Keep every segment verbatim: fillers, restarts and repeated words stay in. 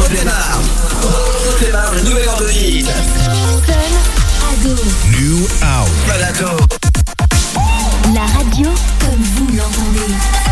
Clémar. Clémar, une nouvelle heure de hit. Fun Ado. New Out. Fun Ado. La radio comme vous l'entendez.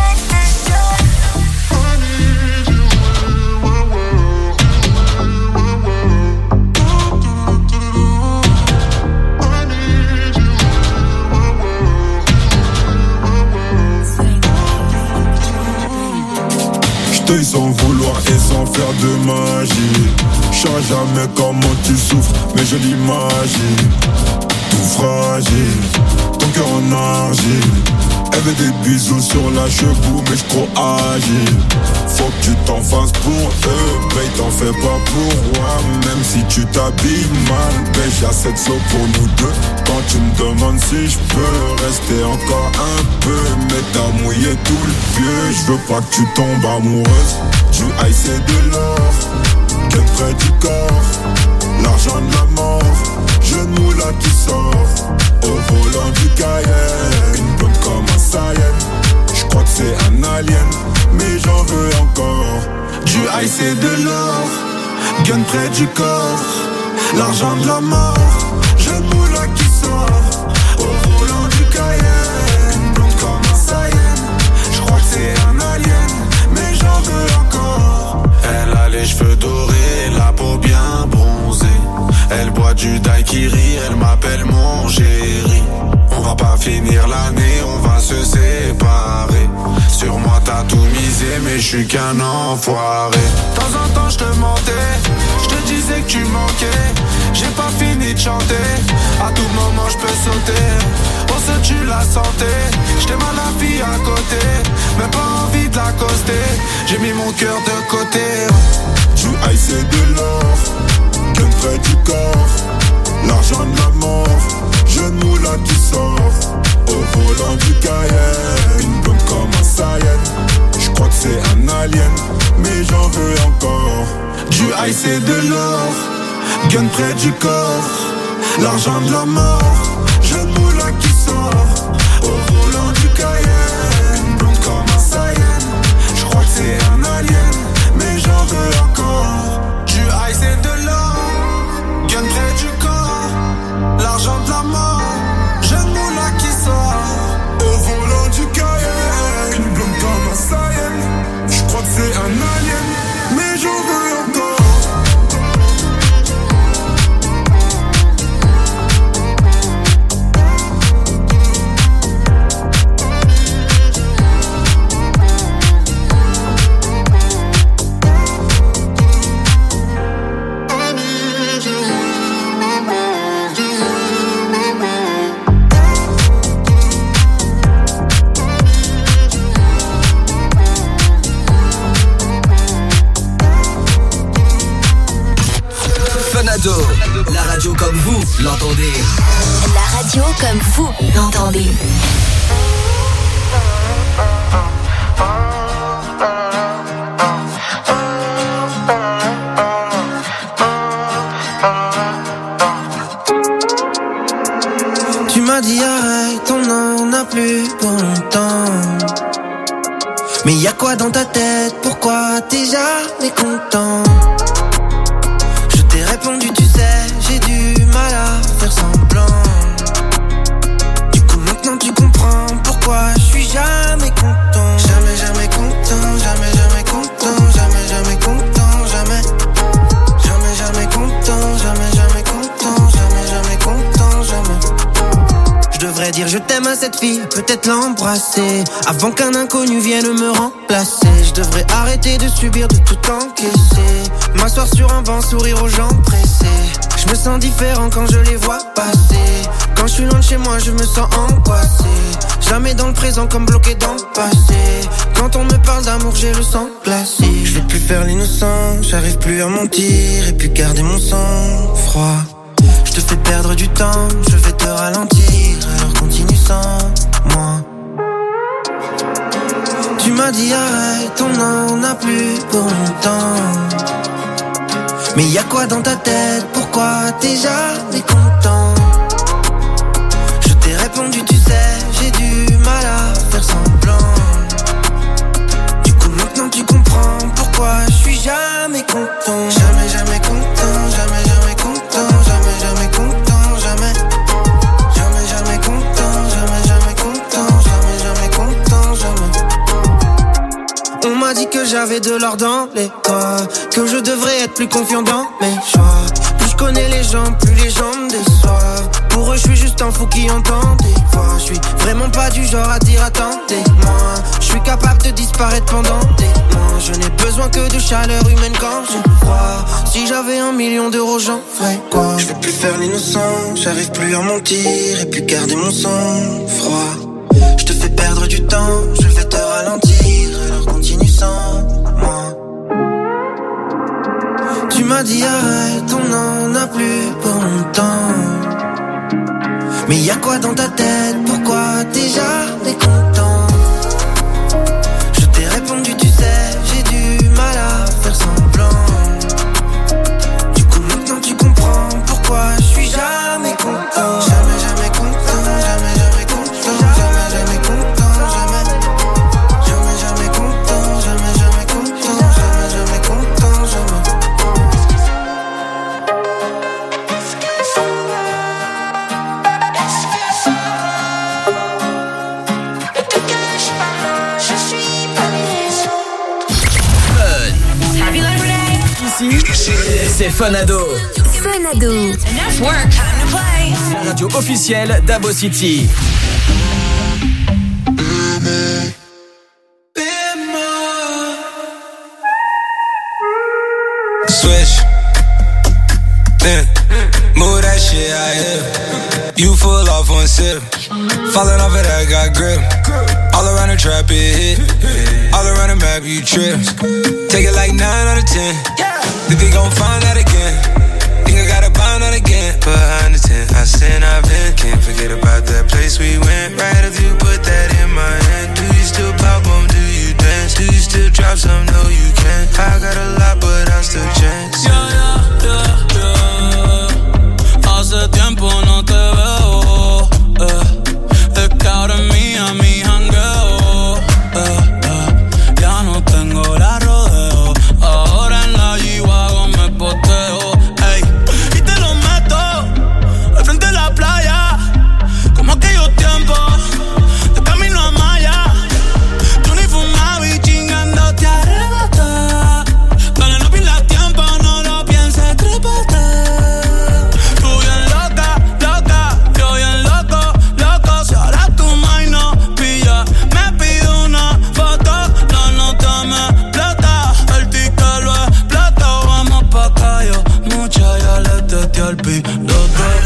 J't'ai sans vouloir et sans faire de magie. J'sais jamais comment tu souffres, mais je l'imagine. Tout fragile, ton cœur en argile. Elle veut des bisous sur la cheveux, mais j'crois agile. Faut que tu t'en fasses pour eux, babe, t'en fais pas pour moi. Même si tu t'habilles mal, babe, j'ai assez de sauts pour nous deux. Quand tu me demandes si j'peux rester encore un peu, mais t'as mouillé tout le pieu. J'veux pas que tu tombes amoureuse du ice et de l'or, qu'elle près du corps, l'argent de la mort. Genou là qui sort, au volant du Cayenne. Une blonde comme un Saiyan, j'crois que c'est un alien, mais j'en veux encore. Du ice et de l'or, gun près du corps, l'argent de la mort. Genou là qui sort, au volant du Cayenne. Une blonde comme un Saiyan, j'crois que c'est un alien, mais j'en veux encore. Elle a les cheveux dorés, la peau bien bronzée. Elle boit du daiquiri, elle m'appelle mon chéri. On va pas finir l'année, on va se séparer. Sur moi t'as tout misé, mais je suis qu'un enfoiré. De temps en temps je te mentais, je te disais que tu manquais. J'ai pas fini de chanter, à tout moment je peux sauter. On se tue la santé, j't'ai mal la vie à côté. Même pas envie de l'accoster, j'ai mis mon cœur de côté. Du ice et de l'or, gun près du corps, l'argent de la mort. Genou là qui sort, au volant du Cayenne. Une blonde comme un Saiyan, j'crois que c'est un alien, mais j'en veux encore. Du ice et de l'or, gun près du corps, l'argent de la mort. Genou là qui sort, au volant du Cayenne. Une blonde comme un Saiyan, j'crois que c'est un alien, mais j'en veux encore. Du ice et de l'or, gun près du corps, l'argent de la mort. Genou là qui sort, au volant du Cayenne. Une blonde comme un Saiyan, j'crois que c'est un alien, mais j'en veux encore. La radio comme vous l'entendez. La radio comme vous l'entendez. Tu m'as dit arrête, on n'en a plus pour longtemps. Mais y'a quoi dans ta tête? Pourquoi t'es jamais content? J'ai répondu, tu sais, j'ai du mal à faire semblant. Du coup maintenant tu comprends pourquoi je suis jamais content. Jamais, jamais content, jamais, jamais content, jamais, jamais content, jamais. Jamais, jamais content, jamais, jamais content, jamais, jamais content, jamais. Je devrais dire je t'aime à cette fille, peut-être l'embrasser avant qu'un inconnu vienne me remplacer. Je devrais arrêter de subir, de tout encaisser, m'asseoir sur un banc, sourire aux gens pressés. Je me sens différent quand je les vois passer. Quand je suis loin de chez moi, je me sens angoissé. Jamais dans le présent comme bloqué dans le passé. Quand on me parle d'amour, j'ai le sang glacé. Je vais plus faire l'innocent, j'arrive plus à mentir et puis garder mon sang froid. Je te fais perdre du temps, je vais te ralentir, alors continue sans moi. Tu m'as dit arrête, on n'en a plus pour longtemps. Mais y'a quoi dans ta tête? Pourquoi t'es jamais content? Je t'ai répondu, tu sais, j'ai du mal à faire semblant. Du coup maintenant tu comprends pourquoi je suis jamais jamais content. Jamais, jamais content, jamais, jamais content, jamais, jamais content, jamais. Jamais, jamais content, jamais, jamais content, jamais, jamais content, jamais. On m'a dit que j'avais de l'or dans les doigts, que je devrais être plus confiant dans mes choix. Plus je connais les gens, plus les gens me déçoivent. Pour eux, je suis juste un fou qui entend des voix. Je suis vraiment pas du genre à dire attendez-moi. Je suis capable de disparaître pendant des mois. Je n'ai besoin que de chaleur humaine quand je crois. Si j'avais un million d'euros, j'en ferais quoi? Je veux plus faire l'innocent, j'arrive plus à mentir et plus garder mon sang-froid. Je te fais perdre du temps, je vais te ralentir, alors continue sans moi. Tu m'as dit arrête, on n'en a plus pour longtemps. Mais y'a quoi dans ta tête? Pourquoi t'es jamais content? Je t'ai répondu, tu sais, j'ai du mal à faire semblant. Du coup maintenant tu comprends pourquoi je suis jamais content. Jamais, jamais content, jamais, jamais content, jamais, jamais content, jamais. Jamais, jamais content, jamais, jamais content, jamais, jamais content, jamais. C'est Funado. Funado. Enough work, time to play. La radio officielle d'Abo City. Switch. Then move that shit out here. You full off one sip. Falling off of that, got grip. All around the trap, it hit. All around the map, you trip. Take it like nine out of ten. Think they gon' find that again. Think I gotta find that again. Behind the tent, I sin, I've been. Can't forget about that place we went. Right after you put that in my hand. Do you still pop on? Do you dance? Do you still drop some? No, you can't. I got a lot, but I still chance. Yeah, yeah, yeah, yeah. Hace tiempo no te veo. Eh. Es que ahora es mía, mi jangueo. Eh, eh. Ya no tengo la rodeo. Ahora en la G-Wagon me poteo. Ey, y te lo meto al frente de la playa. Como aquellos tiempos de camino a Maya. Tú ni fumaba y chingando te arrebata. Dale, no pierdas tiempo, no lo pienses, trépate. Tú bien loca, loca, yo bien loco, loco. Si ahora tu mind no pilla, me pide una foto. La nota me explota, el ticket lo explota. Vamos pa' callo, mucha ya le testé al piloto.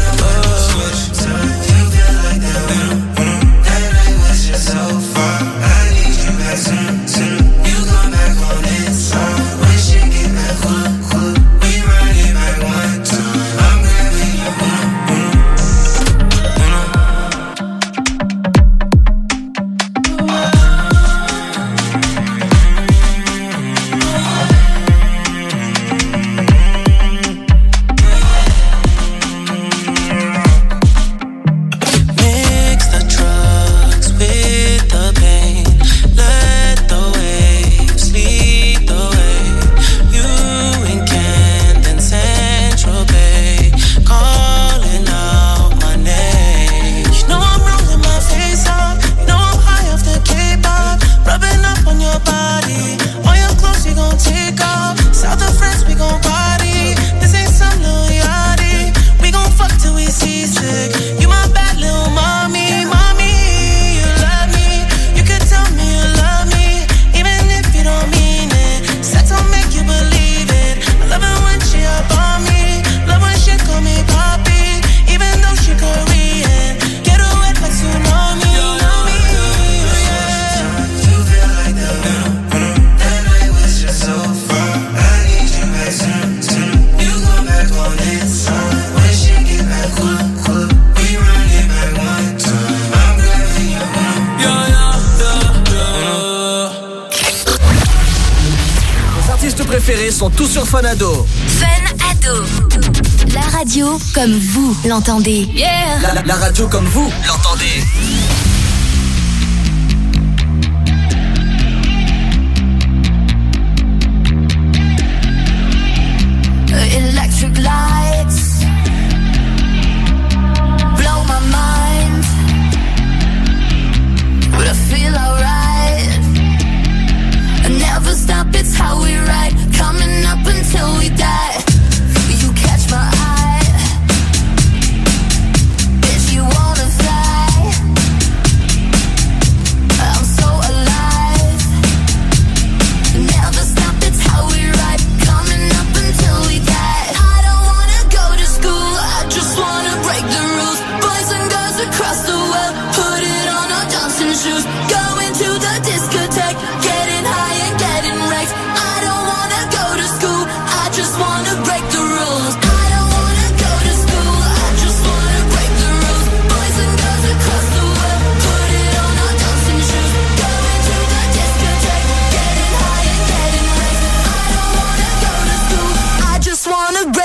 Sont tous sur Funado. Funado. La radio comme vous l'entendez. Yeah. La, la, la radio comme vous l'entendez.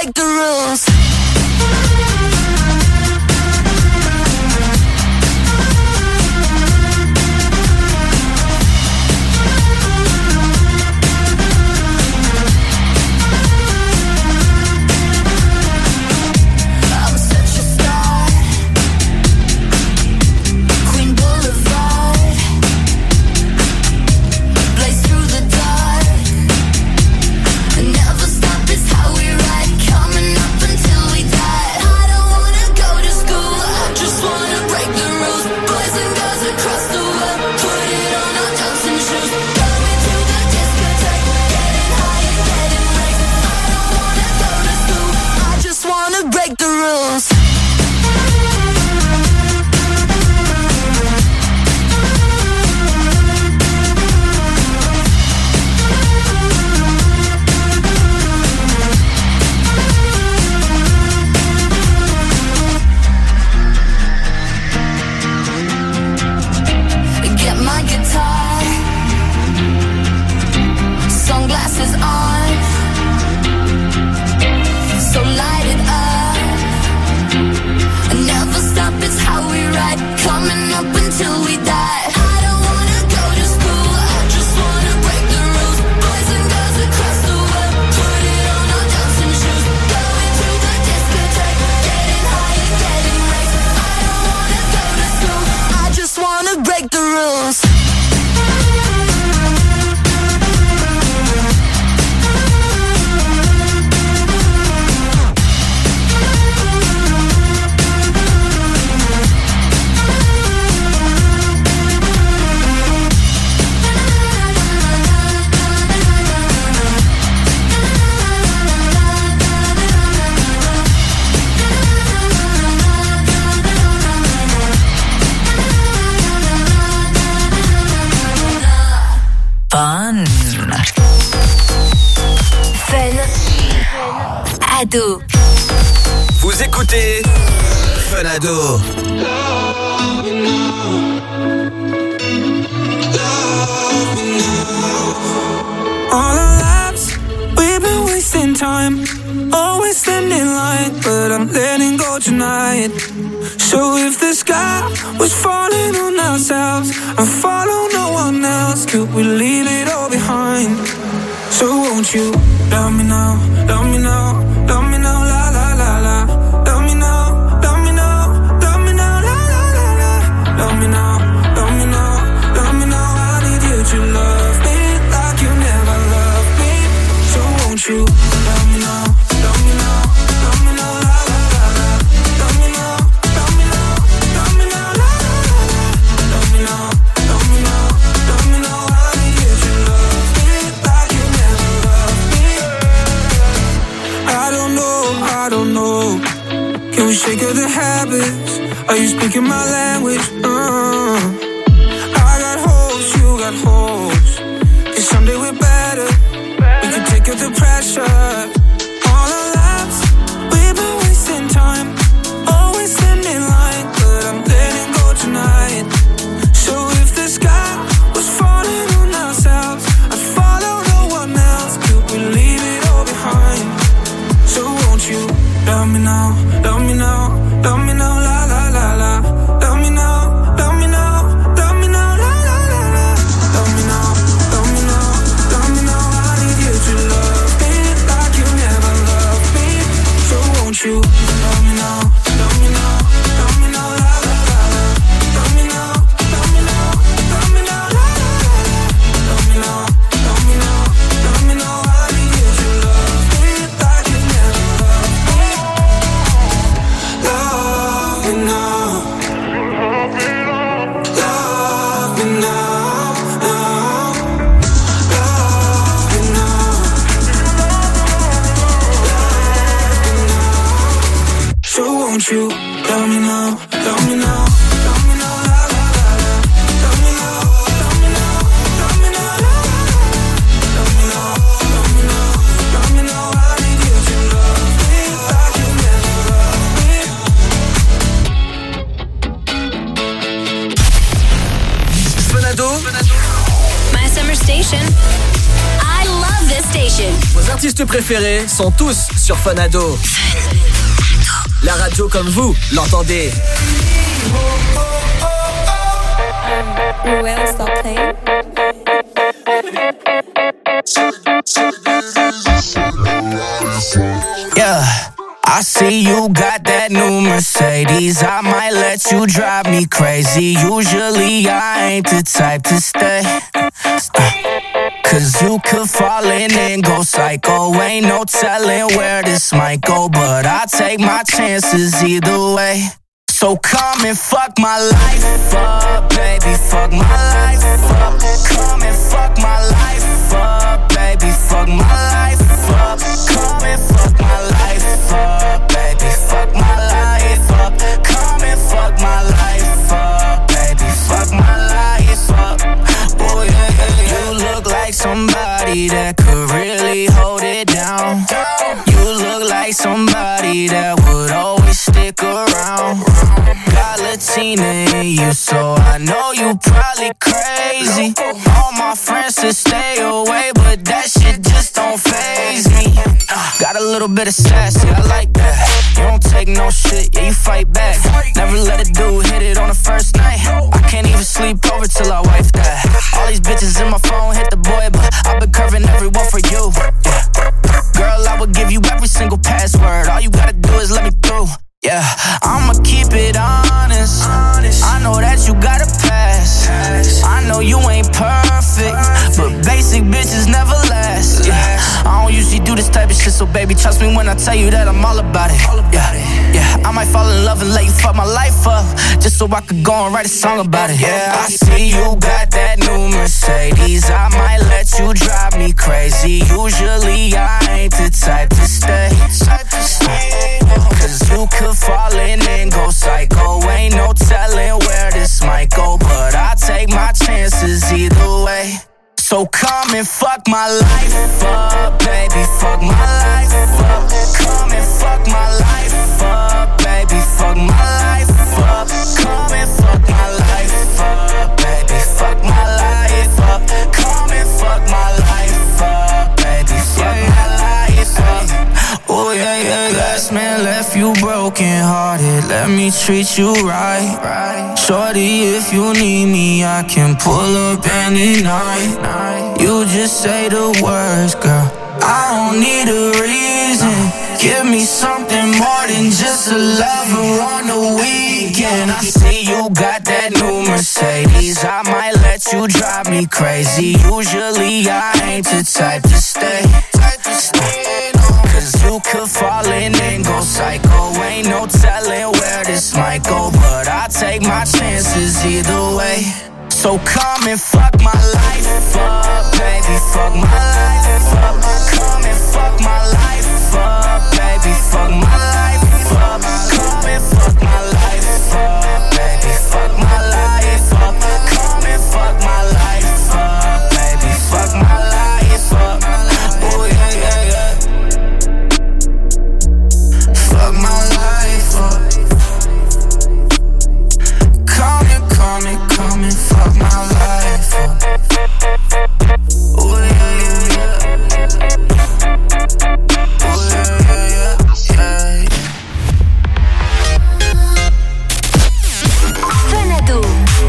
break the rules. Ado. Vous écoutez Fun Ado. All our lives, we've been wasting time, always standing in line, but I'm letting go tonight. So if the sky was falling on ourselves and follow no one else, could we leave it all behind? So won't you love me now, love me now, love me now, la la la la. Love me now, love me now, love me now, la la la la. Love me now, love me now, love me now. I need you to love me like you never loved me. So won't you love me now, love me now, love me now, la la la la. Love me now, love me now, love me now, la la la la. Love me now, love me now, love me now. I need you to love me like you never loved me. I don't know, I don't know. Can we shake of the habits? Are you speaking my language? Uh, I got hopes, you got hopes. Cause someday we're better. We can take out the pressure. All our lives, we've been wasting time, always standing in line, but I'm letting go tonight. So if the sky was falling on ourselves, I'd follow no one else. Could we leave it all behind? So won't you love me now, love me now, love me now, la la la la. Love me now, love me now, love me now, la la la la. Love me now, love me now, love me now. I need you to love me like you never loved me. So won't you love me now, love me now, love me now, la la la la. Love me now, love me now, love me now, la la la la. Love me now, love me now, love me now. I need you to love me like you never loved me. Love me now. Love me now, now. Love me now. Love me now. artistes préférés sont tous sur Fun Ado. La radio comme vous l'entendez. Noël, stop playing. Yeah, I see you got that new Mercedes. I might let you drive me crazy. Usually I ain't the type to stay. Cause you could fall in and go psycho. Ain't no telling where this might go, but I take my chances either way. So come and fuck my life up, baby, fuck my life up. Come and fuck my life up, baby, fuck my life up. Come and fuck my life up, baby, fuck my life up. Come and fuck my life up, baby, fuck my life up. Oh yeah, yeah, yeah. You look like somebody that could really hold it down. You look like somebody that would always stick around. Got Latina in you, so I know you probably crazy. All my friends should stay away, but that shit just don't faze me. uh, Got a little bit of sassy, I like that. You don't take no shit, yeah, you fight back. Never let a dude hit it on the first night. I can't even sleep over till I wife that. All these bitches in my phone hit the boy, but I've been curving everyone for you. Girl, I would give you every single password. All you gotta do is let me through. Yeah, I'ma keep it honest. I know that you got a past. I know you ain't perfect, but basic bitches never last. Yeah, I don't usually do this type of shit, so baby, trust me when I tell you that I'm all about it. Yeah, yeah, I might fall in love and let you fuck my life up, just so I could go and write a song about it. Yeah, I see you got that new Mercedes. I might let you drive me crazy. Usually I ain't the type to stay. Cause you could fall in and go psycho. Ain't no telling where this might go, but I take my chances either way. So come and fuck my life up, baby, fuck my life up. Come and fuck my life up, baby, fuck my life up. Come and fuck my life up, baby, fuck my life up. Come and fuck my life up, baby, fuck my life up. Oh yeah, yeah, last man left you broken hearted. Let me treat you right. Shorty, if you need me, I can pull up any night. You just say the words, girl, I don't need a reason. Give me something more than just a lover on the weekend. I see you got that new Mercedes. I might let you drive me crazy. Usually I ain't the type to stay. Cause you could fall in and go psycho. Ain't no telling where this might go, but I take my chances either way. So come and fuck my life up, baby, fuck my life up. Come and fuck my life up, baby, fuck my life up. Come and fuck my life up, baby, fuck my life up. Come and fuck my life up, baby, fuck my life up. Oh yeah, yeah, yeah. Fuck my life up. Come and, come and, come and fuck my life up. Oh yeah, yeah, yeah. Oh yeah, yeah, yeah, yeah. Fun Ado.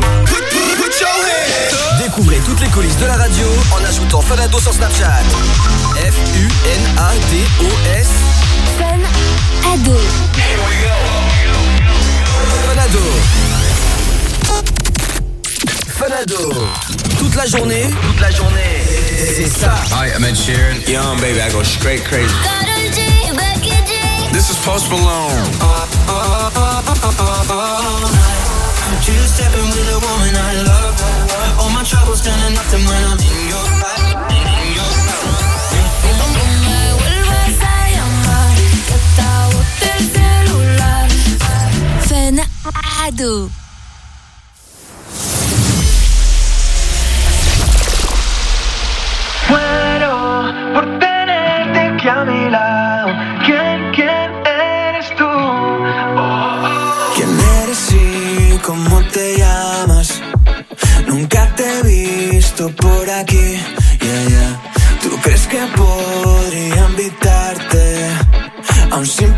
Découvrez toutes les coulisses de la radio en ajoutant Fun Ado sur Snapchat. F U N A D O S. Fun Ado. Fun Ado. Fun Ado. Toute la journée, toute la journée. C'est ça. Hi, I'm Ed Sheeran. Young baby, I go straight crazy. This is Post Malone. Two-stepping with a woman I love. All my troubles turning nothing when I'm in your life. In your Fun Ado. Muero por tenerte aquí a mi lado. ¿Quién, quién eres tú? Oh, oh. ¿Quién eres y cómo te llamas? Nunca te he visto por aquí, yeah, yeah. ¿Tú crees que podrían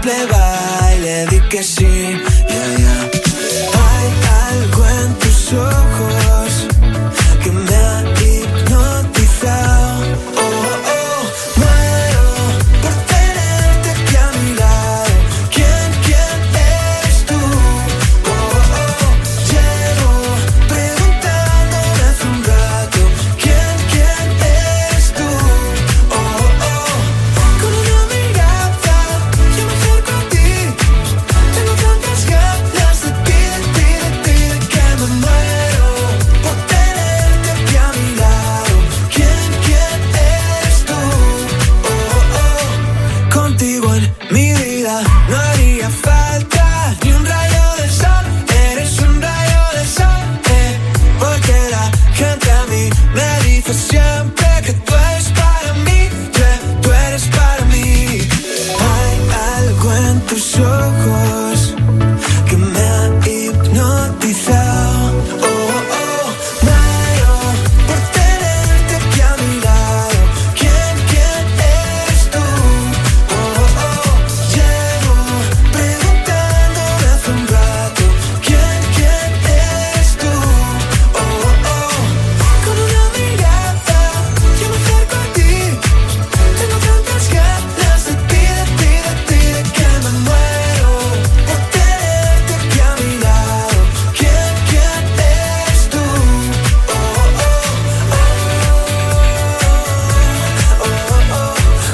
simple baile, di que sí, yeah, yeah. Hay algo en tus ojos que me ha hipnotizado. Oh, oh, oh. Muero por tenerte aquí a mi lado. ¿Quién, quién eres tú? Oh, oh, oh. Llevo preguntándome hace un rato. ¿Quién, quién eres tú? Oh, oh, oh. Con una mirada yo me acerco a ti. Tengo tantas ganas de ti, de ti, de ti, de que me muero por tenerte aquí a mi lado. ¿Quién, quién eres tú? Oh, oh, oh. Contigo en mi vida no haría falta ni un rayo de sol. Eres un rayo de sol, eh. Porque la gente a mí me dice siempre que tú eres para mí, que tú eres para mí. Hay algo en tus ojos que me ha hipnotizado. Oh, oh, oh. Muero por tenerte aquí a mi lado. ¿Quién, quién eres tú? Oh, oh, oh. Llevo preguntándome hace un rato. ¿Quién, quién eres tú? Oh, oh, oh. Con una mirada yo me acerco a ti. Tengo tantas ganas de ti, de ti, de ti, de que me muero por tenerte aquí a mi lado. ¿Quién, quién eres tú? Oh, oh, oh, oh, oh,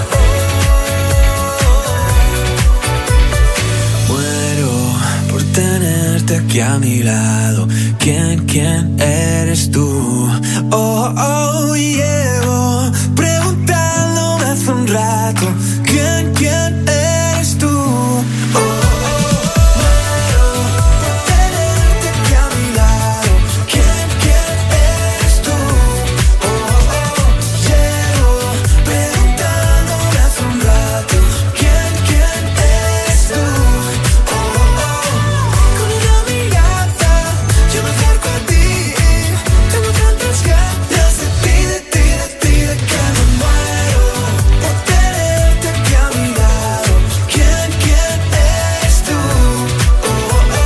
oh. Muero por tenerte aquí a mi lado. ¿Quién, quién eres tú? Oh, oh, llevo preguntándome hace un rato. ¿Quién, quién eres tú? Oh, oh, muero por tenerte aquí a mi lado. ¿Quién, quién eres tú? Oh, oh, llevo preguntándome hace un rato. ¿Quién, quién eres tú? Oh, oh, con una mirada yo me acerco a ti. Tengo tantas ganas de ti, de ti, de ti, de que me muero por tenerte aquí a mi lado. ¿Quién, quién eres tú? Oh, oh.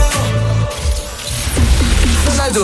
Fernando.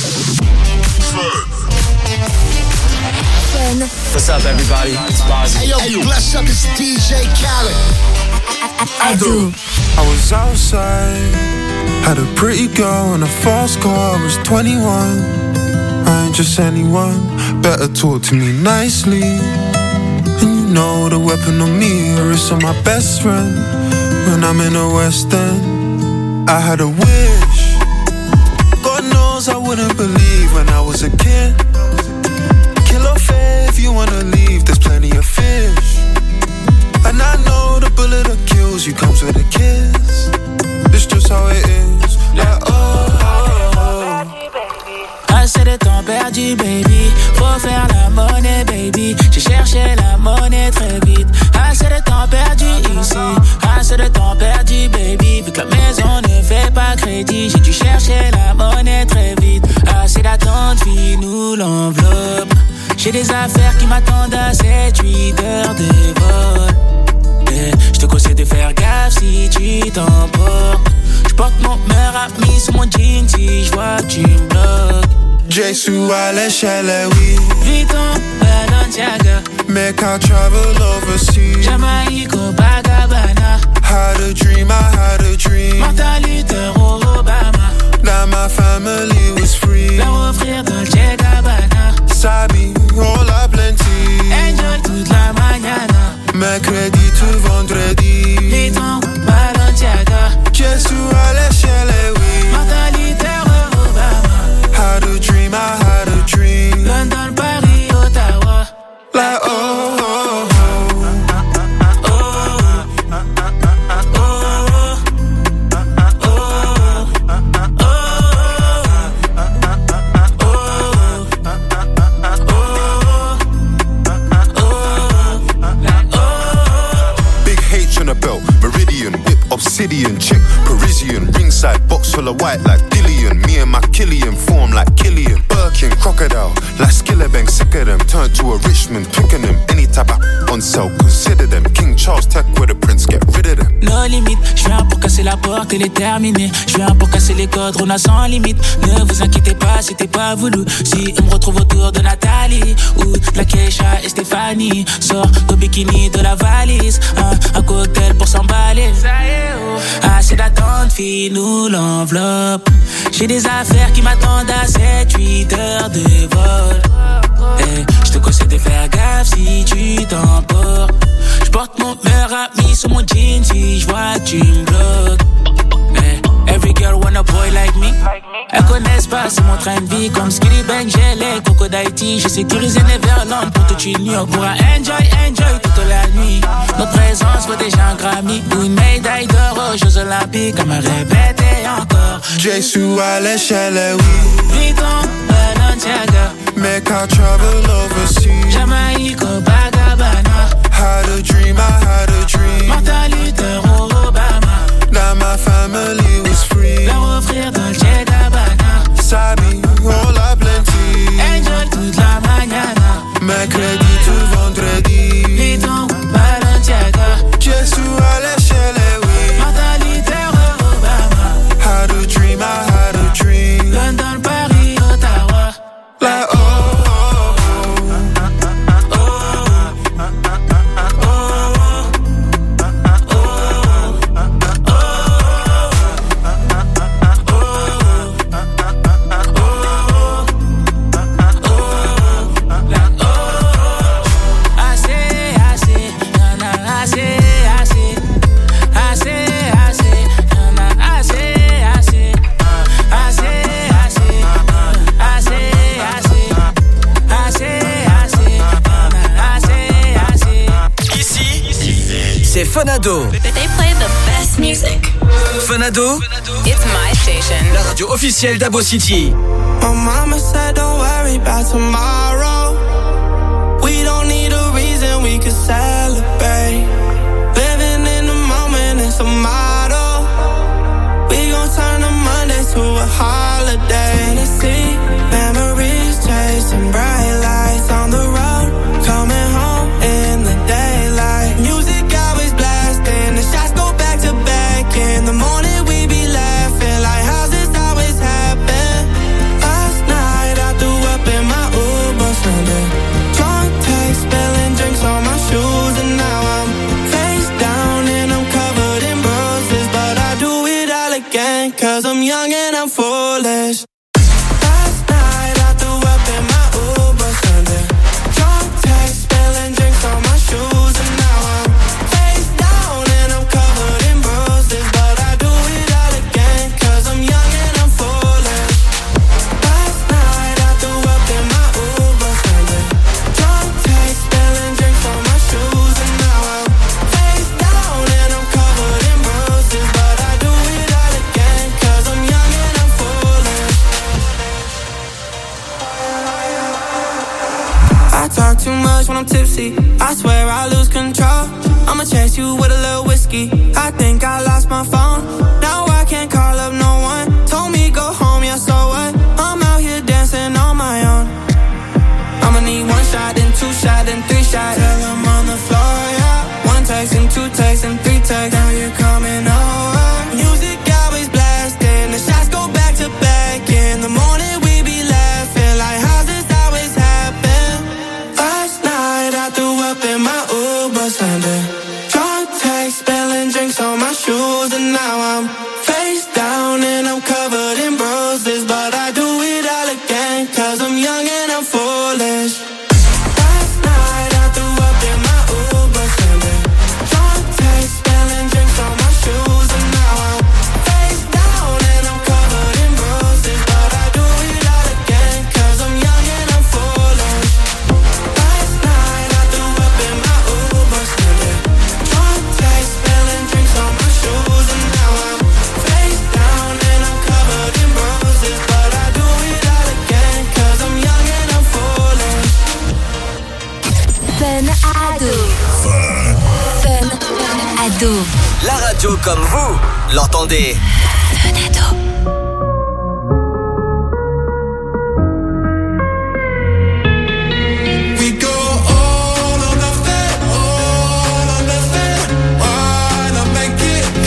Fun What's up, everybody? It's Bozzy. Hey yo, bless up, it's D J Khaled. Ado. I was outside, had a pretty girl on a fast car. I was twenty-one, I ain't just anyone. Better talk to me nicely. And you know the weapon on me, or it's on my best friend. When I'm in the West End, I had a wish. God knows I wouldn't believe when I was a kid. Kill or fair if you wanna leave, there's plenty of fish. And I know the bullet that kills you comes with a kiss. It's just how it is. Like, oh, oh, oh. Assez de temps perdu, baby. Faut faire la monnaie, baby. J'ai cherché la monnaie très vite. Assez de temps perdu ici. Assez de temps perdu, baby. Vu que la maison ne fait pas crédit, j'ai dû chercher la monnaie très vite. Assez d'attente, file-nous l'enveloppe. J'ai des affaires qui m'attendent à sept huit heures de vol. Yeah. J'te conseille de faire gaffe si tu t'emportes. J'porte mon meilleur ami sur mon jean si j'vois que tu me bloques. Jesu à l'échelle, oui. Vuitton, Balenciaga. Make I travel overseas. Jamaïque, Copacabana. Had a dream, I had a dream. Martin Luther, Obama. That my family was free. Leur offrir Dolce Gabbana. Sabi, all a plenty. Enjoy toute la mañana. Mercredi to vendredi. Vuitton, Balenciaga. Jesu à l'échelle, oui. Martin Luther, Obama. Had a dream, I had a dream. London, Paris, Ottawa. Like, oh, oh, oh. Obsidian chick, Parisian, ringside box full of white like Dillian. Me and my Killian form like Killian. Birkin, crocodile, like Skillabang, sick of them. Turn to a Richmond, picking them. Any type of on sale, consider them. King Charles tech with a prince, get rid of them. No nos limites. Je viens pour casser la porte et les terminer. Je viens pour casser les codes, on a sans limite. Ne vous inquiétez pas, c'était pas voulu. Si on me retrouve autour de Nathalie ou de la Keisha et Stéphanie, sors au bikini de la valise, un, un cocktail pour s'emballer. Assez d'attente, fille, nous l'enveloppe. J'ai des affaires qui m'attendent à sept huit heures de vol. Hey, je te conseille de faire gaffe si tu t'emportes. Je porte mon meilleur ami sous mon jean si je vois que tu me bloques. Hey, every girl want a boy like me. Elles connaissent pas, c'est mon train de vie. Comme Skilly Bang, j'ai les Coco d'Haïti. J'ai sécurisé Neverland pour toute une nuit. On pourra enjoy, enjoy toute la nuit. Notre présence vaut déjà un Grammy ou une médaille d'or aux Jeux Olympiques. À me répéter encore. Jésus à l'échelle, oui. Vuitton, Balenciaga. Make I travel overseas. Jamaïque, Copacabana. Had a dream, I had a dream. Martin Luther, Obama. That my family was free. Leur offrir Dolce Gabbana. Sabi, on l'a plenty. Enjoy toute la mañana. Mercredi to vendredi. Vuitton, Balenciaga. Jésus à l'échelle, oui. Martin Luther, Obama. Had a dream, I had a dream. London, Paris, Ottawa. Like oh, oh, oh. C'est Funado. They play the best music. Funado, It's my station. la radio officielle d'Abo City. My mama said don't worry about tomorrow. We don't need a reason, we could celebrate. Living in the moment, it's a motto. We gon' turn a Monday to a holiday. Tennessee, memories chasing bright lights on the road. Coming home in the daylight. Music always blasting, the shots go back to back. In the morning we be laughing like how's this always happen? Last night I threw up in my Uber Sunday. Drunk text, spilling drinks on my shoes. And now I'm face down and I'm covered in bruises. But I do it all again, cause I'm young and I'm foolish. Last night I threw up in my Uber Sunday. Drunk text, spilling drinks on my shoes. And now I'm face down and I'm covered in bruises. But I do it all again, cause I'm young and I'm foolish. Last night I threw up in my Uber Sunday. Drunk text, spilling drinks on my shoes. And now I'm face down and I'm covered in bruises. But I do it all again, cause I'm young and I'm foolish. I talk too much when I'm tipsy. I swear I lose control. I'ma chase you with a little whiskey. I think I lost my phone. Now I can't call up no one. Told me go home, yeah, so what? I'm out here dancing on my own. I'ma need one shot, then two shot, then three shots. Till I'm on the floor, yeah. One text and two texts and three texts. Now you're coming over. Music always blasting. The shots go back to back. In the morning we be laughing like how's this always happen? Last night I threw up in my Uber Sunday. Drunk text, spilling drinks on my shoes. And now I'm face down and I'm covered in bruises. But I do it all again, cause I'm young and I'm foolish. Last night I threw up in my Uber Sunday. Drunk text, spilling drinks on my shoes. And now I'm face down and I'm covered in bruises. But I do it all again, cause I'm young and I'm foolish. Last night I threw up in my Uber Sunday. Drunk text, spilling drinks on my shoes. And now I'm face down and I'm covered in bruises. But I do it all again, cause I'm young and I'm foolish. Fun Ado. Fun Ado. La radio comme vous l'entendez. Funado. We go all or nothing, all or nothing. Why not make it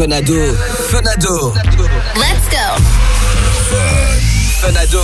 Funado. Funado. Let's go. Funado.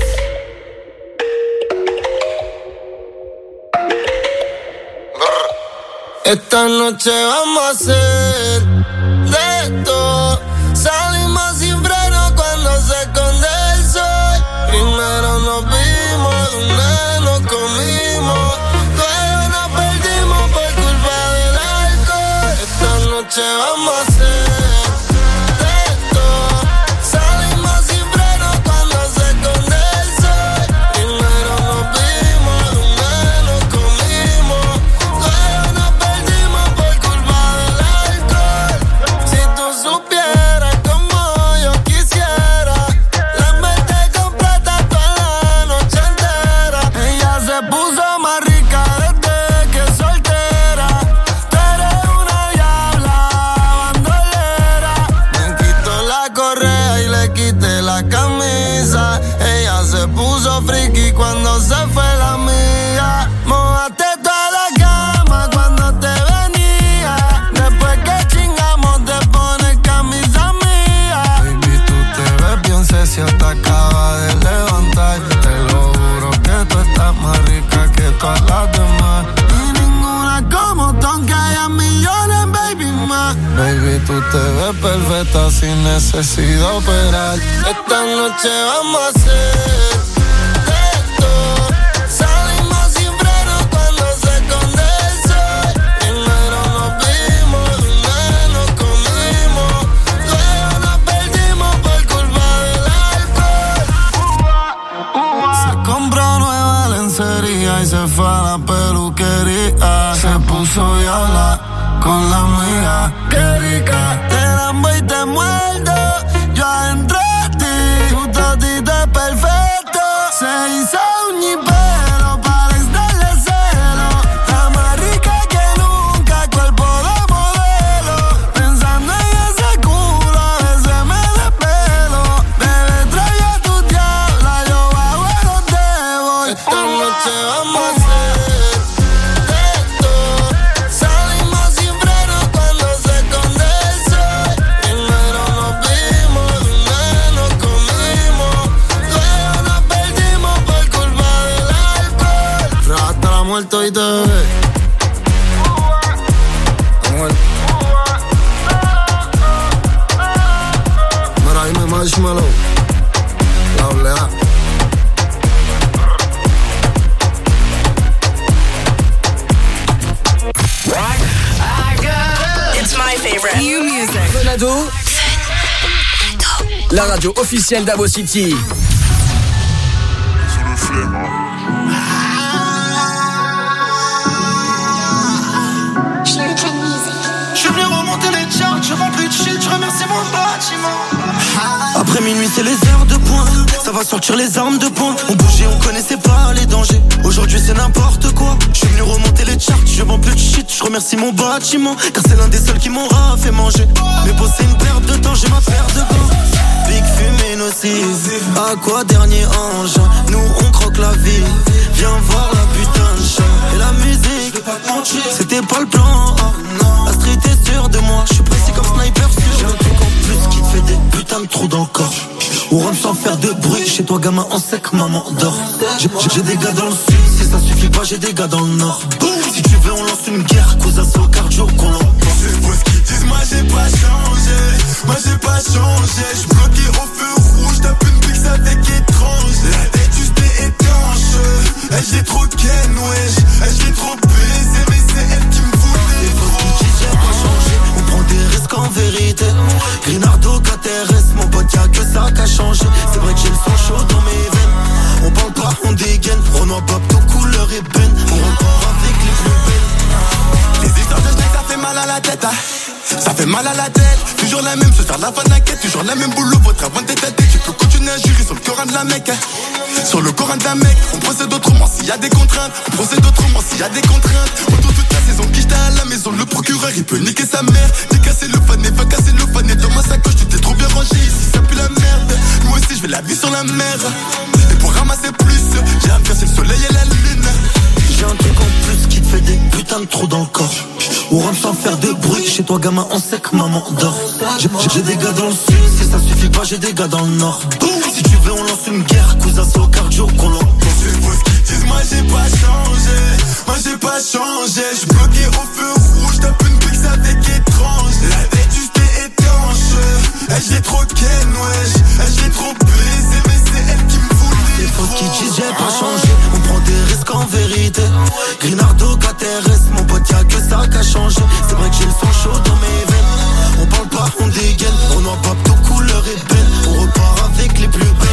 Esta noche vamos a hacer de todo. Salimos sin freno cuando se esconde el sol. Primero nos vimos, una nos comimos. Luego nos perdimos por culpa del alcohol. Esta noche vamos a hacer de todo. Salimos sin freno cuando se esconde el sol. Primero nos vimos, una nos comimos. Luego nos perdimos por culpa del alcohol. Si tú supieras cómo yo quisiera, la mente completa toda la noche entera. Ella se puso más rica desde que es soltera. Tú eres una diabla bandolera. Me quito la correa y le quité la camisa. Ella se puso friki cuando se fue la mía. Mojaste toda la cama cuando te venía. Después que chingamos te pones camisa mía. Baby, tú te ves bien sexy hasta acaba de levantar. Te lo juro que tú estás más rica que todas las demás. Y ninguna como tú, aunque haya millones, baby, más. Baby, tú te ves perfecta sin necesidad operar. Esta noche vamos a hacer de todo. Salimos sin freno cuando se esconde el sol. Primero nos vimos, luego nos comimos. Luego nos perdimos por culpa del alcohol. Se compró nueva lencería y se fue a la peluquería. Se puso viola con la amiga. Qué rica, te lambo y te muerdo. Yo adentro de ti, tú todita perfecto. Se hizo un ñipero para extraerle celo. La más rica que nunca, cuerpo de modelo. Pensando en ese culo, a veces me despelo. Bebé, trae a tu diabla, yo bajo los debo. Esta noche vamos a hacer de todo. Salimos sin freno cuando se esconde el sol. Primero nos vimos, luego nos comimos. Luego nos perdimos por culpa del alcohol. Hasta la muerte hoy te ve. Mira, dime Marshmallow. La doble A. It's my favorite. New music. Funado. La radio officielle d'Abo City. Je suis venu remonter les charts, je remplis de shit, je remercie mon bâtiment. Après minuit c'est les heures de pointe, ça va sortir les armes de poing. On bougeait, on connaissait pas les dangers. Aujourd'hui c'est n'importe quoi. Je suis venu remonter les charts, je vends plus de shit, je remercie mon bâtiment. Car c'est l'un des seuls qui m'aura fait manger. Mais bon c'est une perte de temps, j'ai ma paire de gants. Big fumée nocive, à quoi dernier ange? Nous on croque la vie, viens voir la putain de chat. Et la musique, c'était pas le plan. Oh, la street est sûre de moi, je suis précis comme sniper sûr. J'ai un truc en plus qui te fait des putains de trous dans le corps. On rentre sans faire de bruit, chez toi gamin en sec, maman dort. J'ai, j'ai des gars dans le sud, si ça suffit pas j'ai des gars dans le nord. Si tu veux on lance une guerre, cousin c'est au cardio qu'on l'emporte. C'est beau ce qu'ils disent, moi j'ai pas changé. Moi j'ai pas changé, j'suis bloqué au feu rouge, tape une pixe avec étranger. La tête juste étanche, elle j'ai trop ken wesh. Elle j'ai trop baisé mais c'est elle qui me voulait trop. J'ai pas changé, on prend des risques en vérité. Grinardo, K T R S, mon pote y'a que ça qu'a changé. C'est vrai que j'ai le sang chaud dans mes veines. On parle pas, on dégaine. Renoir, Bob, tout couleur ébène. On repart avec les plus belles. Les histoires de jeunesse, ça fait mal à la tête, hein. Ça fait mal à la tête, toujours la même, se faire la fanaquette, toujours la même boulot, votre avant d'être tête. Tu peux continuer à jurer sur le Coran de la mec, hein. Sur le Coran d'un mec, on procède autrement s'il y a des contraintes. On procède autrement s'il y a des contraintes. Autour toute la saison, quitte à la maison, le procureur il peut niquer sa mère. J'ai cassé le fan et va casser le fan et dans ma sacoche, tout est trop bien rangé. Ici ça pue la merde, moi aussi je vais la vie sur la mer. Et pour ramasser plus, j'ai à me faire c'est le soleil et la lune. j'ai un truc en plus qui te fait des putains de trous dans le corps. On rentre sans faire de bruit, chez toi gamin on sait que maman dort. J'ai, j'ai des gars dans le sud, si ça suffit pas j'ai des gars dans le nord. Si tu veux on lance une guerre, cousin c'est au cardio qu'on l'entend. Moi j'ai pas changé, moi j'ai pas changé. J'suis bloqué au feu rouge, tape une pix avec étrange. La tête juste est étanche. Elle j'ai trop ken, wesh. Elle j'ai trop baisé, mais c'est elle qui me fout des faut qu'ils disent j'ai pas changé. On prend des risques en vérité. Grinardo, K T R S, mon pote y'a que ça qu'a changé. C'est vrai que j'ai le sang chaud dans mes veines. On parle pas, on dégaine. On en pape tout couleur et belle. On repart avec les plus belles.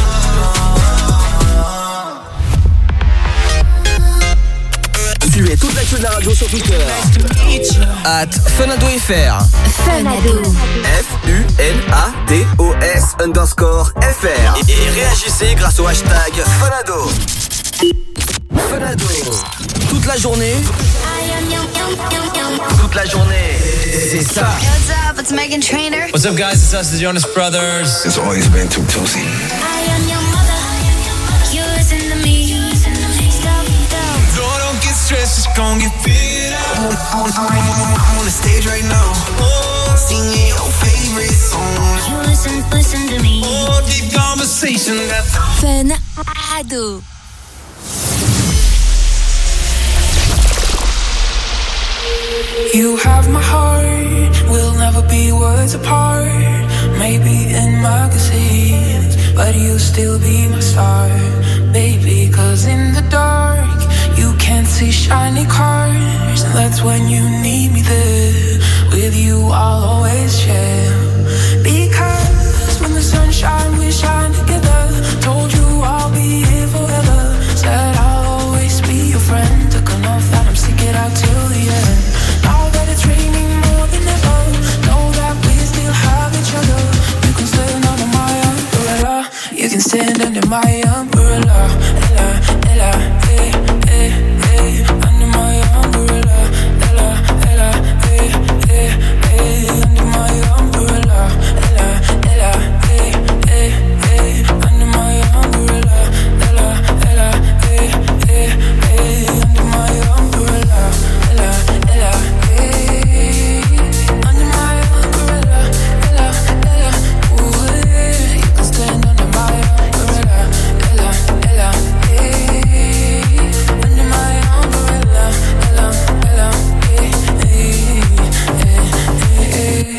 Suivez toute l'actu de la radio sur Twitter at FunAdoFR. Funado. F U N A D O S underscore F R. Et, et réagissez grâce au hashtag Funado. Funado. Toute la journée. Toute la journée. C'est ça. What's up, it's Megan Trainor. What's up, guys? It's us, the Jonas Brothers. It's always been too toasty. I am your mother. You listen to me. Don't get stressed, just gon' get fit out. I'm, I'm, I'm on the stage right now, oh, singing your favorite song. You listen, listen to me. Oh, deep conversation. That's Funado. You have my heart, we'll never be worlds apart. Maybe in magazines, but you'll still be my star, baby. Cause in the dark, you can't see shiny cars, and that's when you need me there. With you I'll always share, because when the sun shines we shine together. Told you I'll be here forever, said I'll always be your friend. Took an oath that I'm stick it out till the end. Now that it's raining more than ever, know that we still have each other. You can stand under my umbrella, you can stand under my umbrella, Ella, Ella, hey, hey, hey, under my umbrella, Ella, Ella, hey, hey, hey, under my umbrella, Ella, Ella, hey, hey, hey, under my umbrella, Ella, Ella, hey, hey, hey, under my umbrella, Ella, Ella, hey, under my umbrella, Ella, Ella, ooh, hey, you can stand under my umbrella, Ella, Ella, hey, under my umbrella, Ella, Ella, hey, hey, hey,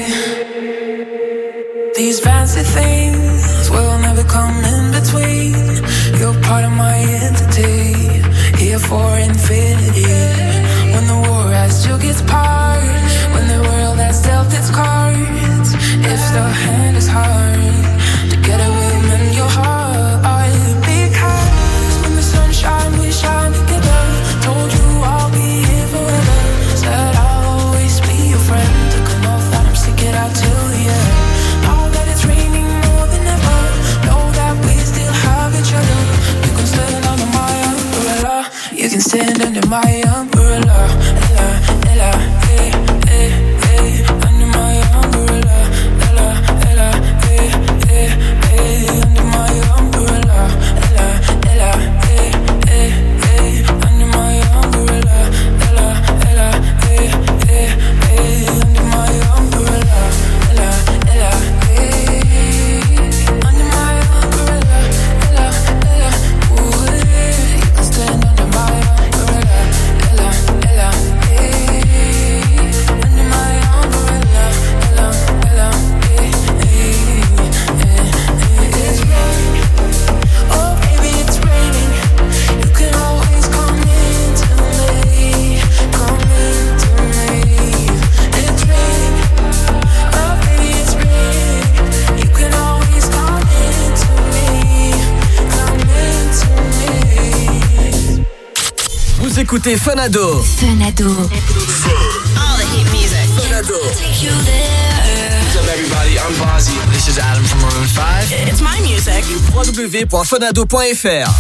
hey. These fancy things will never come in between. You're part of my entity, here for infinity. When the war has took its part, when the world has dealt its cards, if the hand is hard, together we'll mend your heart. Because when the sun shines, we shine together. Told you I'll be here forever, said I'll always be your friend. Took an oath that I'm stick it out till the end. Now that it's raining more than ever, know that we still have each other. You can stand under my umbrella, you can stand under my umbrella, Ella, Ella, hey, hey, hey, under my umbrella, Ella, Ella, hey, hey, hey, under my umbrella, Ella, Ella, hey, hey, hey, under my umbrella, Ella, Ella, hey, hey, hey, under my umbrella, Ella, Ella, hey, under my umbrella, Ella, Ella, ooh, hey, you can stand under my umbrella, Ella, Ella, hey, under my umbrella, Ella, Ella, hey, hey, hey, it's raining, oh baby it's raining, you can always come into me, come into me, it's raining, oh baby it's raining, you can always come into me, come into me. Vous écoutez Funado. Funado. All the hit music. Funado. Take you there. What's up, everybody? I'm Bozzy. This is Adam from Maroon five. It's my music. w w w point funado point f r.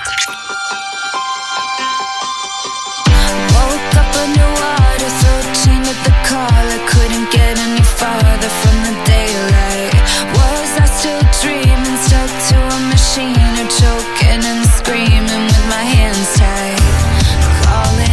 Woke up underwater, thirteen at the call. I couldn't get any farther from the daylight. Was I still dreaming, stuck to a machine, or choking and screaming with my hands tied? Calling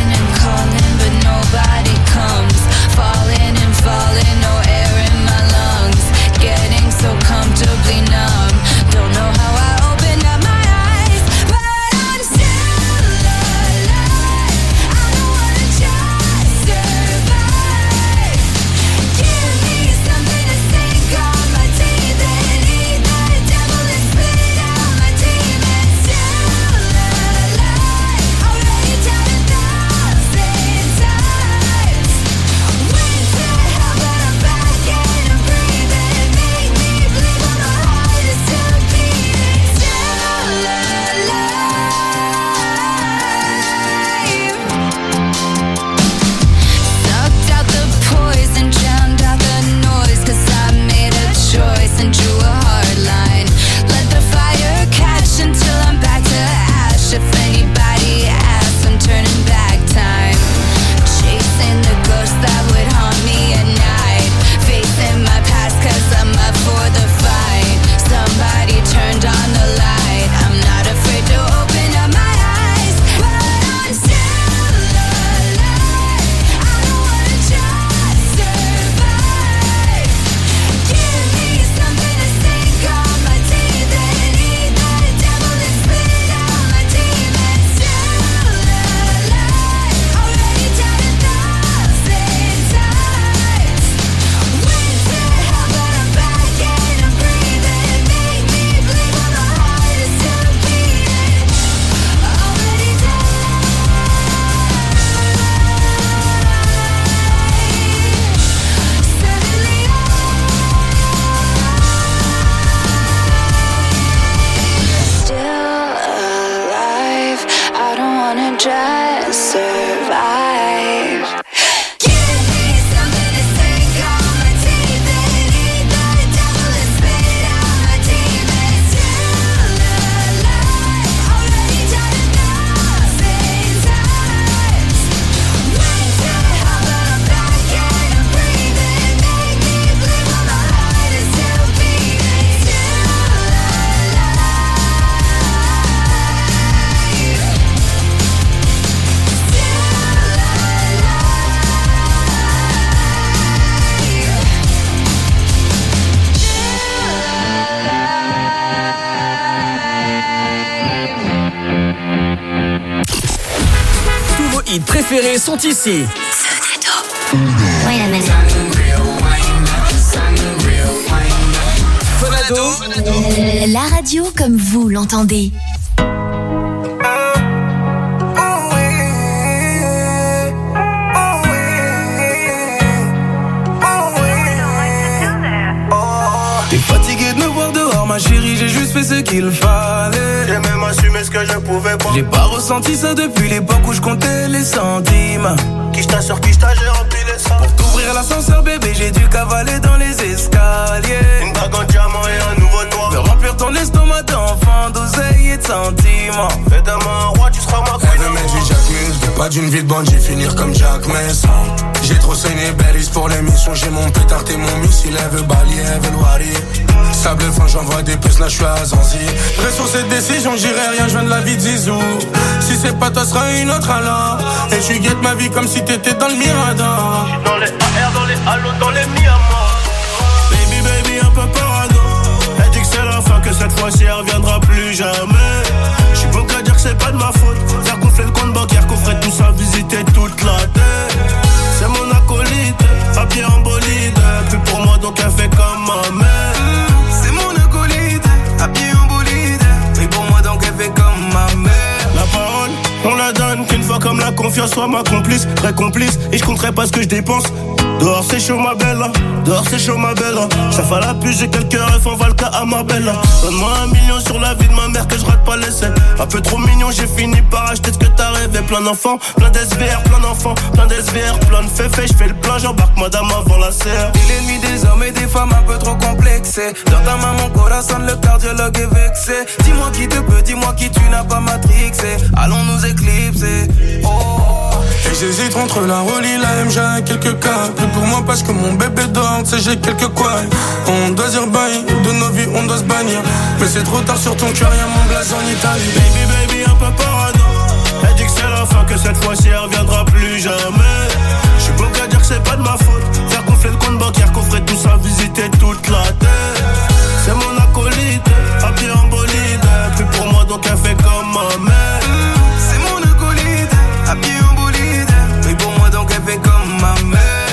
just survive. Hits préférés sont ici. Fonado. La radio comme vous l'entendez. T'es fatigué de me voir dehors, ma chérie, j'ai juste fait ce qu'il fallait. J'ai même assumé ce que je pouvais pas. J'ai pas ressenti ça depuis l'époque où je comptais les centimes. Quicheta sur quicheta, j'ai rempli les sacs. Pour t'ouvrir l'ascenseur, bébé, j'ai dû cavaler dans les escaliers. Une bague en diamant et un nouveau toit. De remplir ton estomac d'enfant, d'oseille et de sentiments. Fais de moi un roi, tu seras ma queen. Elle veut mettre du Jack Mills, je veux pas d'une vie de bandit, finir comme Jack Mess. J'ai trop saigné Berries pour l'émission, j'ai mon pétard et mon missile. Elle veut balayer, elle veut loirer. Sable fin, j'envoie des puces, là j'suis à Zanzi. Reste sur cette décision, j'irai rien, je viens de la vie de Zizou. Si c'est pas toi, sera une autre alors. Et tu guettes ma vie comme si t'étais dans le Mirador. Dans les A R, dans les Halo, dans les Miamas. Baby, baby, un peu parano. Elle dit que c'est la fin, que cette fois-ci elle reviendra plus jamais. J'suis bon qu'à dire que c'est pas de ma faute. Faire gonfler le compte bancaire, coffrer tout ça, visiter toute la tête. C'est mon acolyte, à pied en bolide. Plus pour moi donc elle fait comme ma mère. C'est mon acolyte, à pied en bolide. Plus pour moi donc elle fait comme ma mère. La parole, on la donne qu'une fois comme la confiance soit ma complice, vrai complice. Et je compterai pas ce que je dépense. Dehors c'est chaud ma belle, dehors c'est chaud ma belle. Ça fait la pluie, j'ai quelques rêves en Valka à ma belle. Donne-moi un million sur la vie de ma mère que je rate pas l'essai. Un peu trop mignon, j'ai fini par acheter ce que t'as rêvé. Plein d'enfants, plein d'S V R, plein d'enfants, plein d'S V R, plein de féfés. Je fais le plein, j'embarque madame avant la serre. T'es l'ennemi des hommes et des femmes un peu trop complexés. Dans ta main mon corazon, le cardiologue est vexé. Dis-moi qui te peut, dis-moi qui tu n'as pas matrixé. Allons nous éclipser. Oh. Et j'hésite entre la Rolly, la M, j'ai quelques cas. Plus pour moi parce que mon bébé dort, tu sais j'ai quelques quoi. On doit dire bye, de nos vies on doit se bannir. Mais c'est trop tard sur ton cœur, y'a mon blaze en Italie. Baby, baby, un peu parano. Elle dit que c'est la fin, que cette fois-ci elle reviendra plus jamais. J'suis bon qu'à dire que c'est pas de ma faute. Faire gonfler le compte bancaire, coffrer tout ça, visiter toute la terre. C'est mon acolyte, à pied en bolide. Plus pour moi donc elle fait comme ma mère. C'est mon acolyte, à pied en bolide. Mais pour moi donc elle fait comme ma mère.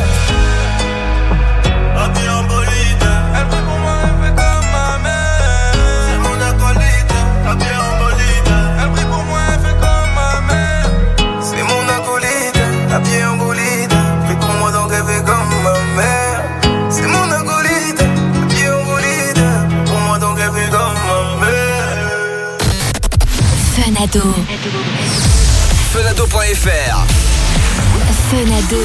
À pied en bolide. Elle fait pour moi, elle fait comme ma mère. C'est mon acolyte, à pied en bolide. Elle prie pour moi, elle fait comme ma mère. C'est mon acolyte, à pied en bolide. Mais pour moi donc elle fait comme ma mère. C'est mon acolyte, à pied en bolide. Pour moi donc elle fait comme ma mère. Fonado. Fonado point F R. Fonado.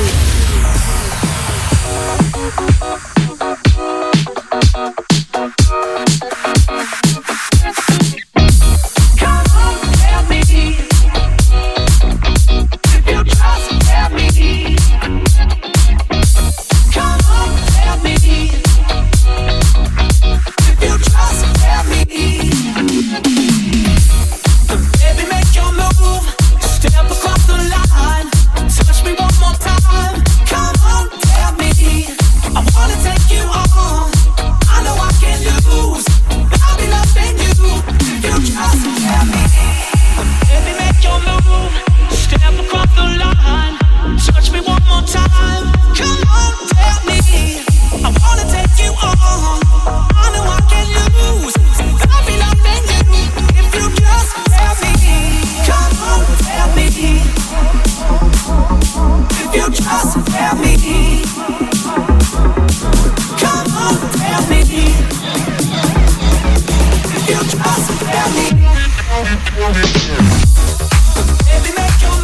Baby, make your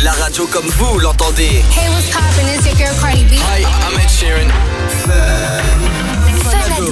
La radio comme vous l'entendez. Hey, what's poppin'? It's your girl Cardi B. Hi, I'm Ed Sheeran. Fanado.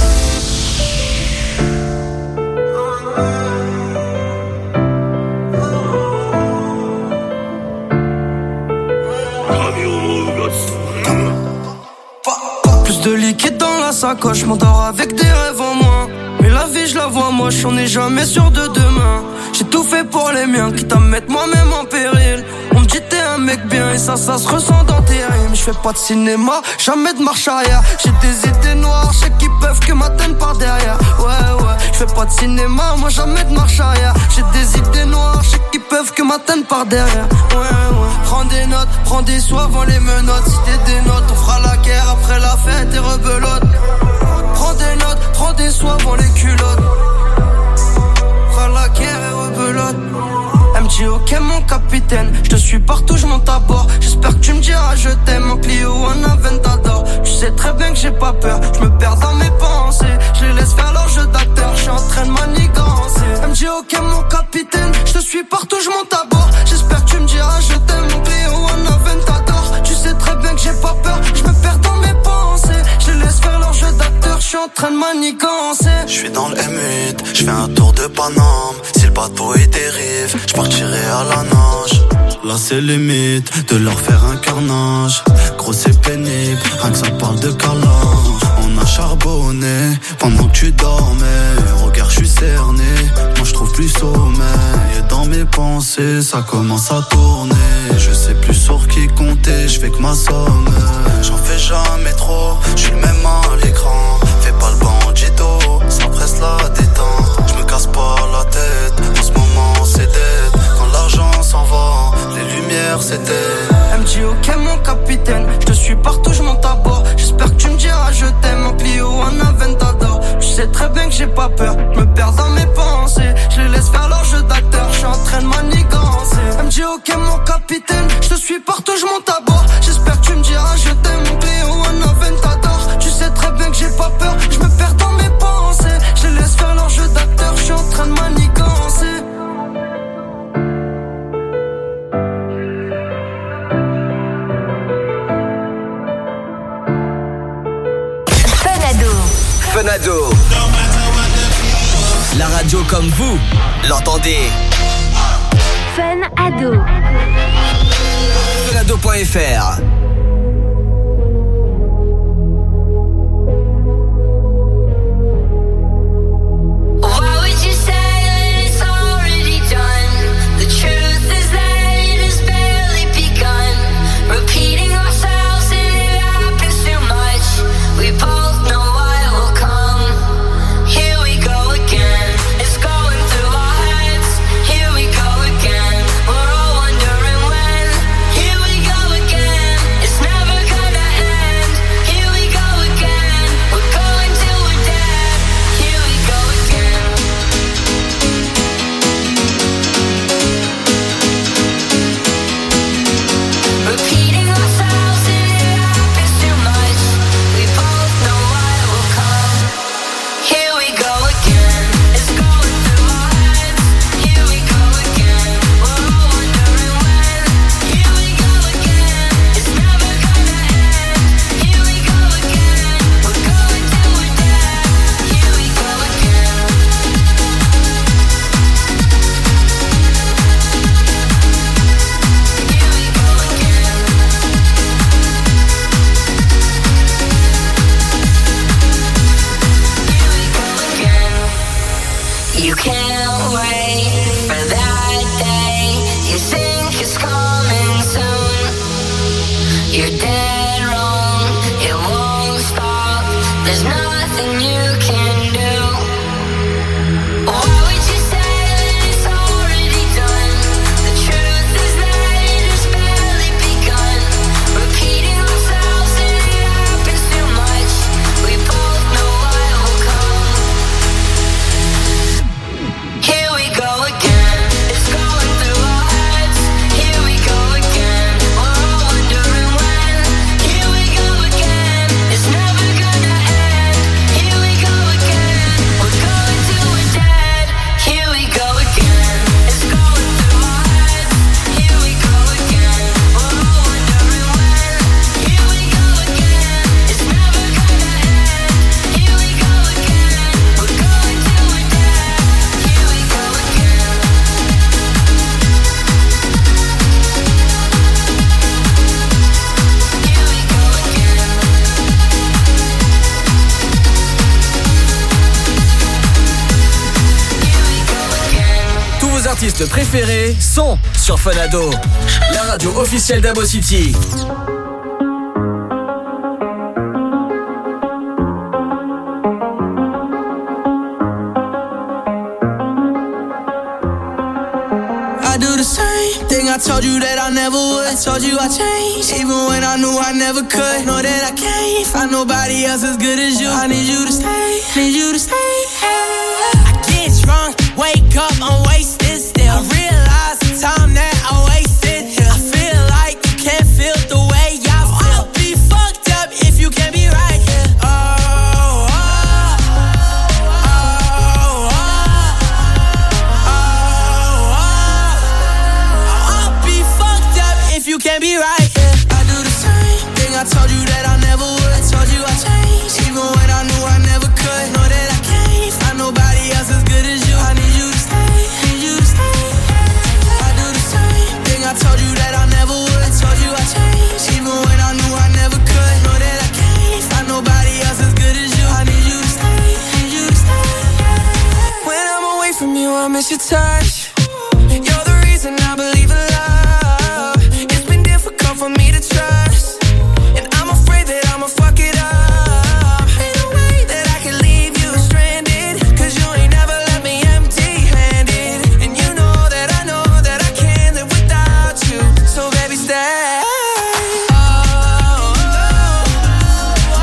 Plus de liquide dans la sacoche, m'endors avec des rêves en moins. Mais la vie je la vois moche, on n'est jamais sûr de demain. J'ai tout fait pour les miens, quitte à me mettre moi-même en péril. On me dit t'es un mec bien et ça, ça se ressent dans tes rimes. Je fais pas de cinéma, jamais de marche arrière. J'ai des idées noires, je sais qu'ils peuvent que m'atteindre par derrière. Ouais ouais, je fais pas de cinéma, moi jamais de marche arrière. J'ai des idées noires, je sais qu'ils peuvent que m'atteindre par derrière. Ouais ouais, prends des notes, prends des soins avant les menottes. Si t'es des notes, on fera la guerre après la fête et rebelote. Prends des notes, prends des soins avant les culottes. Fera la guerre et rebelote. Elle me dit ok mon capitaine, je te suis partout, je monte à bord. J'espère que tu me diras je t'aime en Clio ou en Aventador. Tu sais très bien que j'ai pas peur, je me perds dans mes pensées. Je les laisse faire leur jeu d'acteur, je suis en train de manigancer. Elle me dit ok mon capitaine, je te suis partout, je monte à bord. J'espère que tu me diras je t'aime en Clio ou en Aventador. Tu sais très bien que j'ai pas peur, je me perds dans mes pensées. Je les laisse faire leur jeu d'acteur, je suis en train de manigancer. Je suis dans le M huit, je fais un tour de Paname. Si le bateau il dérive, je partirai à la nage. Là c'est limite de leur faire un carnage. Gros c'est pénible, rien que ça parle de calage. On a charbonné pendant que tu dormais. Regarde je suis cerné, moi je trouve plus sommeil. Et dans mes pensées ça commence à tourner. Je sais plus sur qui compter, je fais que ma somme. J'en fais jamais trop, je suis le même à l'écran. Fais pas le bandito, ça presse la détente. Je me casse pas la tête, en ce moment c'est dead. Quand l'argent s'en va, les lumières s'éteignent. Elle me dit ok mon capitaine, je te suis partout, je monte à bord. J'espère que tu me diras je t'aime en Clio ou en Aventador. Tu sais très bien que j'ai pas peur, je me perds dans mes pensées. Je les laisse faire leur jeu d'acteur, je suis en train de manigancer. Elle me dit ok mon capitaine, je te suis partout, je monte à bord. J'espère que tu me diras je t'aime en Clio ou en Aventador. Tu sais très bien que j'ai pas peur, je me perds dans mes pensées. Je les laisse faire leur jeu d'acteur, je suis en train de manigancer. Fanado. La radio comme vous l'entendez. Fanado. Fanado point F R. artistes préférés sont sur Fun Ado, la radio officielle d'Abo City. I do the same thing I told you that I never would. I told you I changed, even when I knew I never could. Know that I can't find nobody else as good as you. I need you to stay, need you to stay. I get drunk, wake up, I'm wasted still. I realize the time that I wasted here. I feel like you can't feel the way I feel. I'll be fucked up if you can't be right here. Oh, oh, oh, oh, oh, oh. I'll be fucked up if you can't be right here. I do the same thing I told you that I never would. I told you I changed, even when I knew I never could. Know that I can't find nobody else as good as you. I need you to stay, need you to stay. I do the same thing I told you that I never would. I told you I changed, even when I knew I never could. Know that I can't find nobody else as good as you. I need you to stay, need you to stay. When I'm away from you, I miss your touch. You're the reason I believe in love. It's been difficult for me to trust, and I'm afraid that I'ma fuck it up. Ain't no way that I can leave you stranded, cause you ain't never left me empty-handed. And you know that I know that I can't live without you. So baby, stay. Oh, oh, oh,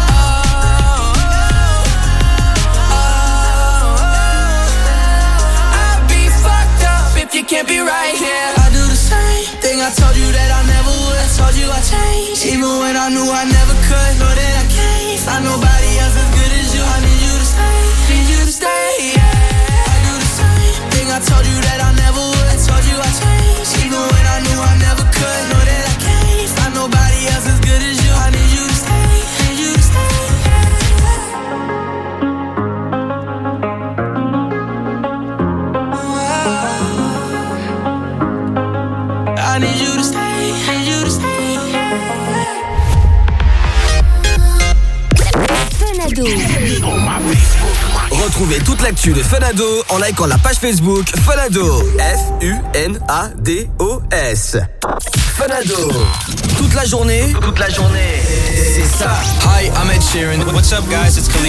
oh, oh. I'd be fucked up if you can't be right here. I do the same thing I told you that I never would. I told you I changed, even when I knew I never could. Know that I can't find nobody else as good as you. I need you to stay, need you to stay. Yeah. I do the same thing I told you that I never would. I told you I changed, even when I knew I never could. Know that I can't find nobody else as good as you. I need you to stay, need you to stay. I need you to stay, need you to stay. Fun Ado. Retrouvez toute l'actu de Fun Ado en likant la page Facebook Fun Ado. F U N A D O S. Fun Ado. Toute la journée, toute la journée, c'est ça. Hi, I'm Ed Sheeran. What's up, guys? It's Khalid.